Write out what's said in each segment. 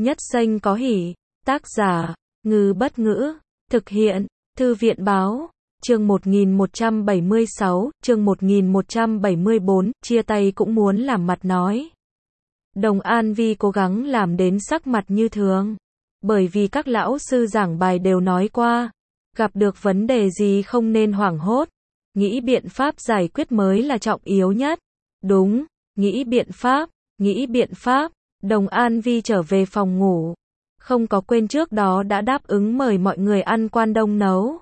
Nhất danh có hỷ. Tác giả, Ngư Bất Ngữ. Thực hiện, Thư viện Báo. Chương 1176, chương 1174, chia tay cũng muốn làm mặt nói. Đồng An Vi cố gắng làm đến sắc mặt như thường. Bởi vì các lão sư giảng bài đều nói qua, gặp được vấn đề gì không nên hoảng hốt. Nghĩ biện pháp giải quyết mới là trọng yếu nhất. Đúng, nghĩ biện pháp. Đồng An Vi trở về phòng ngủ. Không có quên trước đó đã đáp ứng mời mọi người ăn quan đông nấu.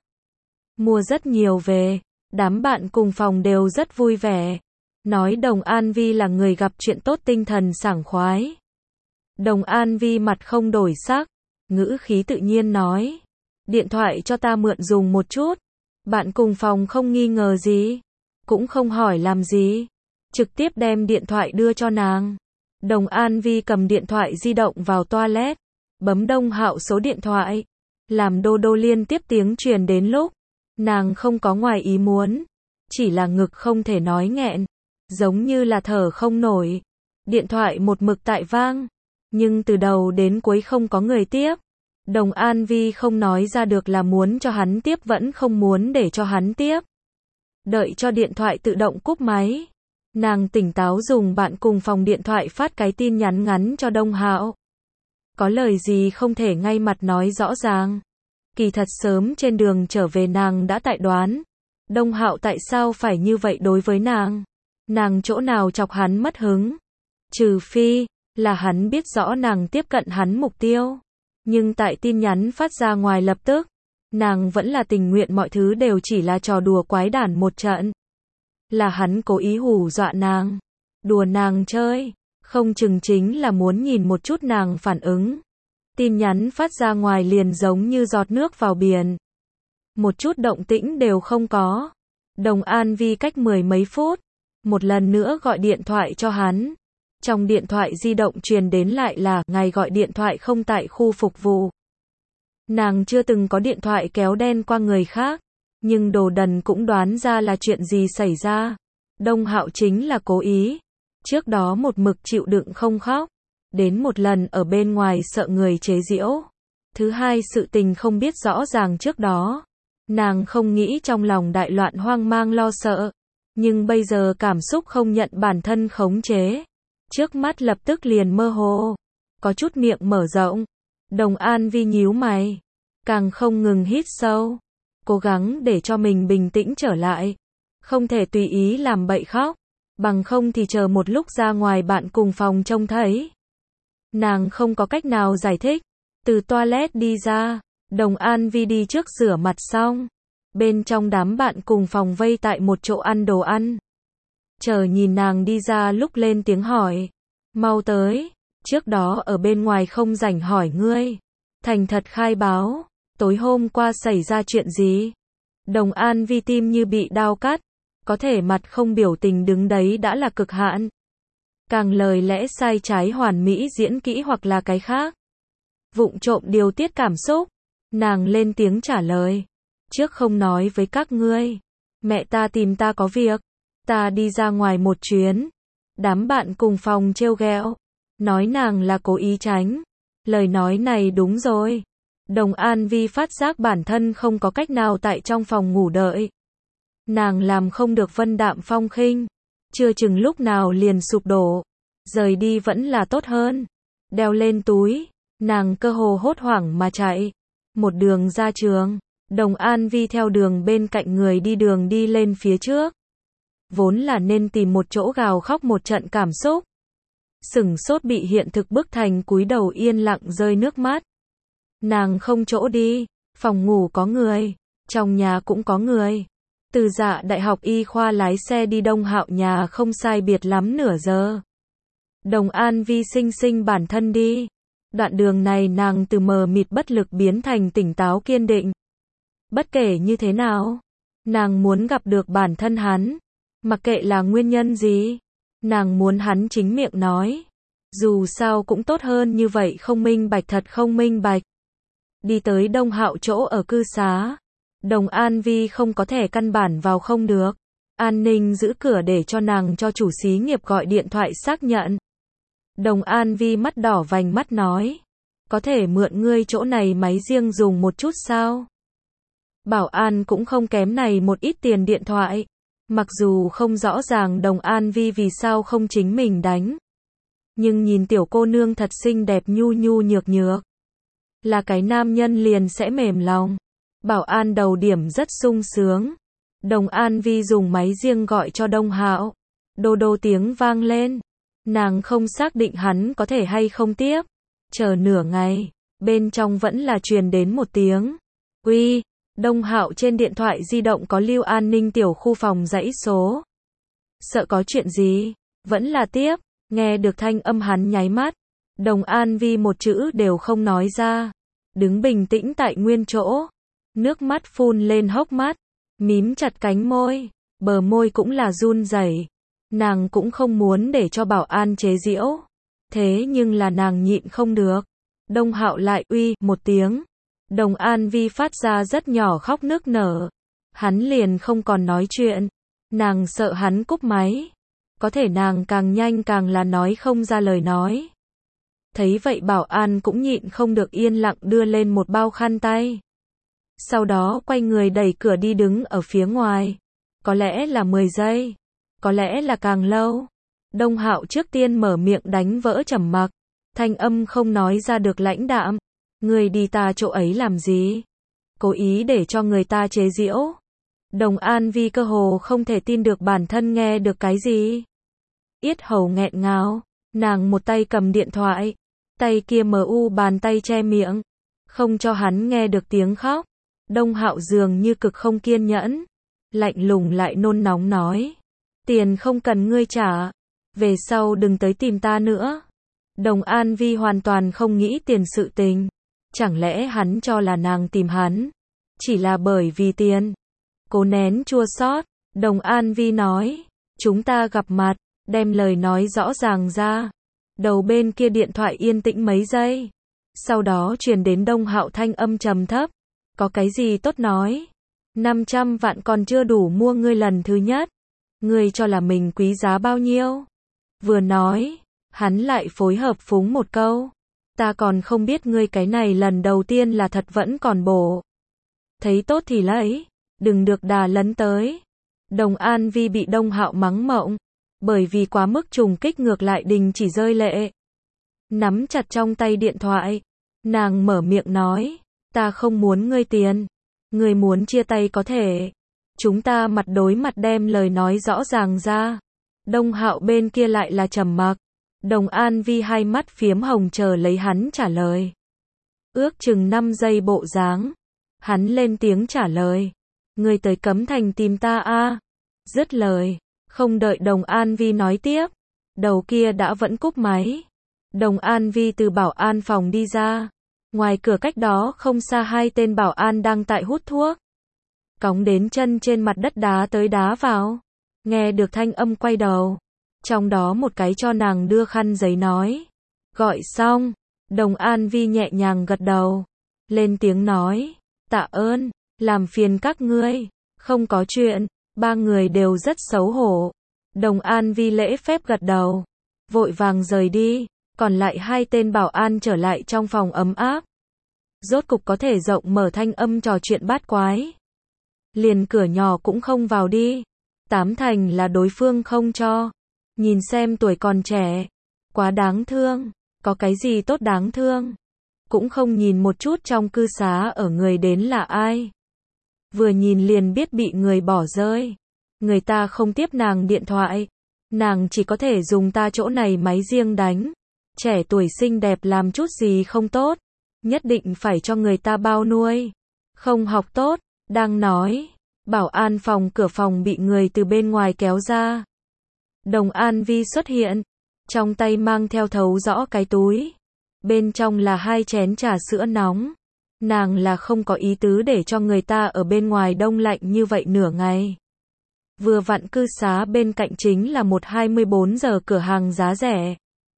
Mua rất nhiều về, đám bạn cùng phòng đều rất vui vẻ. Nói Đồng An Vi là người gặp chuyện tốt, tinh thần sảng khoái. Đồng An Vi mặt không đổi sắc, ngữ khí tự nhiên nói. Điện thoại cho ta mượn dùng một chút. Bạn cùng phòng không nghi ngờ gì, cũng không hỏi làm gì, trực tiếp đem điện thoại đưa cho nàng. Đồng An Vi cầm điện thoại di động vào toilet, bấm Đông Hạo số điện thoại, làm đô đô liên tiếp tiếng truyền đến lúc nàng không có ngoài ý muốn, chỉ là ngực không thể nói nghẹn, giống như là thở không nổi. Điện thoại một mực tại vang, nhưng từ đầu đến cuối không có người tiếp. Đồng An Vi không nói ra được là muốn cho hắn tiếp vẫn không muốn để cho hắn tiếp. Đợi cho điện thoại tự động cúp máy, nàng tỉnh táo dùng bạn cùng phòng điện thoại phát cái tin nhắn ngắn cho Đông Hạo. Có lời gì không thể ngay mặt nói rõ ràng. Kỳ thật sớm trên đường trở về nàng đã tại đoán, Đông Hạo tại sao phải như vậy đối với nàng. Nàng chỗ nào chọc hắn mất hứng, trừ phi là hắn biết rõ nàng tiếp cận hắn mục tiêu. Nhưng tại tin nhắn phát ra ngoài lập tức, nàng vẫn là tình nguyện mọi thứ đều chỉ là trò đùa quái đản một trận. Là hắn cố ý hù dọa nàng, đùa nàng chơi, không chừng chính là muốn nhìn một chút nàng phản ứng. Tin nhắn phát ra ngoài liền giống như giọt nước vào biển. Một chút động tĩnh đều không có. Đồng An Vi cách 10 mấy phút, một lần nữa gọi điện thoại cho hắn. Trong điện thoại di động truyền đến lại là, ngài gọi điện thoại không tại khu phục vụ. Nàng chưa từng có điện thoại kéo đen qua người khác, nhưng đồ đần cũng đoán ra là chuyện gì xảy ra. Đông Hạo chính là cố ý. Trước đó một mực chịu đựng không khóc, đến một lần ở bên ngoài sợ người chế giễu. Thứ hai, sự tình không biết rõ ràng trước đó. Nàng không nghĩ trong lòng đại loạn hoang mang lo sợ, nhưng bây giờ cảm xúc không nhận bản thân khống chế. Trước mắt lập tức liền mơ hồ, có chút miệng mở rộng. Đồng An Vi nhíu mày, càng không ngừng hít sâu, cố gắng để cho mình bình tĩnh trở lại. Không thể tùy ý làm bậy khóc, bằng không thì chờ một lúc ra ngoài bạn cùng phòng trông thấy. Nàng không có cách nào giải thích. Từ toilet đi ra, Đồng An Vi đi trước rửa mặt xong. Bên trong đám bạn cùng phòng vây tại một chỗ ăn đồ ăn. Chờ nhìn nàng đi ra lúc lên tiếng hỏi. Mau tới, trước đó ở bên ngoài không rảnh hỏi ngươi. Thành thật khai báo, tối hôm qua xảy ra chuyện gì? Đồng An Vi tim như bị đao cắt, có thể mặt không biểu tình đứng đấy đã là cực hạn. Càng lời lẽ sai trái hoàn mỹ diễn kỹ hoặc là cái khác. Vụng trộm điều tiết cảm xúc, nàng lên tiếng trả lời. Trước không nói với các ngươi, mẹ ta tìm ta có việc, ta đi ra ngoài một chuyến. Đám bạn cùng phòng trêu ghẹo, nói nàng là cố ý tránh. Lời nói này đúng rồi. Đồng An Vi phát giác bản thân không có cách nào tại trong phòng ngủ đợi. Nàng làm không được vân đạm phong khinh, chưa chừng lúc nào liền sụp đổ. Rời đi vẫn là tốt hơn. Đeo lên túi, nàng cơ hồ hốt hoảng mà chạy. Một đường ra trường, Đồng An Vi theo đường bên cạnh người đi đường đi lên phía trước. Vốn là nên tìm một chỗ gào khóc một trận cảm xúc. Sửng sốt bị hiện thực bức thành cúi đầu yên lặng rơi nước mắt. Nàng không chỗ đi, phòng ngủ có người, trong nhà cũng có người. Từ Dạ đại học y khoa lái xe đi Đông Hạo nhà không sai biệt lắm nửa giờ. Đồng An Vi sinh bản thân đi. Đoạn đường này nàng từ mờ mịt bất lực biến thành tỉnh táo kiên định. Bất kể như thế nào, nàng muốn gặp được bản thân hắn. Mặc kệ là nguyên nhân gì, nàng muốn hắn chính miệng nói. Dù sao cũng tốt hơn như vậy không minh bạch, thật không minh bạch. Đi tới Đông Hạo chỗ ở cư xá. Đồng An Vi không có thẻ căn bản vào không được. An ninh giữ cửa để cho nàng cho chủ xí nghiệp gọi điện thoại xác nhận. Đồng An Vi mắt đỏ vành mắt nói. có thể mượn ngươi chỗ này máy riêng dùng một chút sao? Bảo an cũng không kém này một ít tiền điện thoại. Mặc dù không rõ ràng Đồng An Vi vì sao không chính mình đánh. Nhưng nhìn tiểu cô nương thật xinh đẹp nhu nhu nhược nhược. Là cái nam nhân liền sẽ mềm lòng. Bảo an đầu điểm rất sung sướng. Đồng An Vi dùng máy riêng gọi cho Đông Hạo. Đô đô tiếng vang lên. Nàng không xác định hắn có thể hay không tiếp. Chờ nửa ngày, bên trong vẫn là truyền đến một tiếng. Uy, Đông Hạo trên điện thoại di động có lưu an ninh tiểu khu phòng dãy số. Sợ có chuyện gì? Vẫn là tiếp, nghe được thanh âm hắn nháy mắt. Đồng An Vi một chữ đều không nói ra. Đứng bình tĩnh tại nguyên chỗ. Nước mắt phun lên hốc mắt. Mím chặt cánh môi. Bờ môi cũng là run rẩy. Nàng cũng không muốn để cho bảo an chế giễu. Thế nhưng là nàng nhịn không được. Đông Hạo lại uy một tiếng. Đồng An Vi phát ra rất nhỏ khóc nức nở. Hắn liền không còn nói chuyện. Nàng sợ hắn cúp máy. Có thể nàng càng nhanh càng là nói không ra lời nói. Thấy vậy bảo an cũng nhịn không được yên lặng đưa lên một bao khăn tay. Sau đó quay người đẩy cửa đi đứng ở phía ngoài. Có lẽ là 10 giây. Có lẽ là càng lâu. Đông Hạo trước tiên mở miệng đánh vỡ trầm mặc. Thanh âm không nói ra được lãnh đạm. Người đi ta chỗ ấy làm gì? Cố ý để cho người ta chế giễu. Đồng An Vi cơ hồ không thể tin được bản thân nghe được cái gì. Yết hầu nghẹn ngào. Nàng một tay cầm điện thoại. Tay kia bàn tay che miệng. Không cho hắn nghe được tiếng khóc. Đông Hạo dường như cực không kiên nhẫn. Lạnh lùng lại nôn nóng nói. Tiền không cần ngươi trả. Về sau đừng tới tìm ta nữa. Đồng An Vi hoàn toàn không nghĩ tiền sự tình. Chẳng lẽ hắn cho là nàng tìm hắn? Chỉ là bởi vì tiền. Cố nén chua xót. Đồng An Vi nói. Chúng ta gặp mặt. Đem lời nói rõ ràng ra. Đầu bên kia điện thoại yên tĩnh mấy giây. Sau đó truyền đến Đông Hạo thanh âm trầm thấp. Có cái gì tốt nói? 500 vạn còn chưa đủ mua ngươi lần thứ nhất. Ngươi cho là mình quý giá bao nhiêu? Vừa nói, hắn lại phối hợp phúng một câu. Ta còn không biết ngươi cái này lần đầu tiên là thật vẫn còn bổ. Thấy tốt thì lấy, đừng được đà lấn tới. Đồng An Vi bị Đông Hạo mắng mộng. Bởi vì quá mức trùng kích ngược lại đình chỉ rơi lệ. Nắm chặt trong tay điện thoại. Nàng mở miệng nói. Ta không muốn ngươi tiền. Ngươi muốn chia tay có thể. Chúng ta mặt đối mặt đem lời nói rõ ràng ra. Đông Hạo bên kia lại là trầm mặc. Đồng An Vi hai mắt phiếm hồng chờ lấy hắn trả lời. Ước chừng 5 giây bộ dáng. Hắn lên tiếng trả lời. Ngươi tới Cấm Thành tìm ta a. Dứt lời. Không đợi Đồng An Vi nói tiếp. Đầu kia đã vẫn cúp máy. Đồng An Vi từ bảo an phòng đi ra. Ngoài cửa cách đó không xa hai tên bảo an đang tại hút thuốc. Cóng đến chân trên mặt đất đá tới đá vào. Nghe được thanh âm quay đầu. Trong đó một cái cho nàng đưa khăn giấy nói. Gọi xong. Đồng An Vi nhẹ nhàng gật đầu. Lên tiếng nói. Tạ ơn. Làm phiền các ngươi. Không có chuyện. Ba người đều rất xấu hổ. Đồng An Vi lễ phép gật đầu. Vội vàng rời đi. Còn lại hai tên bảo an trở lại trong phòng ấm áp. Rốt cục có thể rộng mở thanh âm trò chuyện bát quái. Liền cửa nhỏ cũng không vào đi. Tám thành là đối phương không cho. Nhìn xem tuổi còn trẻ. Quá đáng thương. Có cái gì tốt đáng thương. Cũng không nhìn một chút trong cư xá ở người đến là ai. Vừa nhìn liền biết bị người bỏ rơi. Người ta không tiếp nàng điện thoại. Nàng chỉ có thể dùng ta chỗ này máy riêng đánh. Trẻ tuổi xinh đẹp làm chút gì không tốt. Nhất định phải cho người ta bao nuôi. Không học tốt. Đang nói. Bảo an phòng cửa phòng bị người từ bên ngoài kéo ra. Đồng An Vi xuất hiện. Trong tay mang theo thấu rõ cái túi. Bên trong là 2 chén trà sữa nóng. Nàng là không có ý tứ để cho người ta ở bên ngoài đông lạnh như vậy nửa ngày. Vừa vặn cư xá bên cạnh chính là một 24 giờ cửa hàng giá rẻ.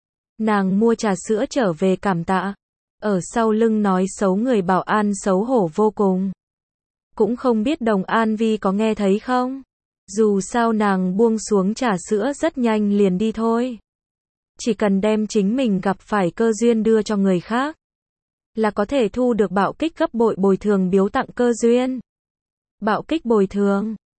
Nàng mua trà sữa trở về cảm tạ. Ở sau lưng nói xấu người bảo an xấu hổ vô cùng. Cũng không biết Đồng An Vi có nghe thấy không? Dù sao nàng buông xuống trà sữa rất nhanh liền đi thôi. Chỉ cần đem chính mình gặp phải cơ duyên đưa cho người khác. là có thể thu được bạo kích gấp bội bồi thường biếu tặng cơ duyên. Bạo kích bồi thường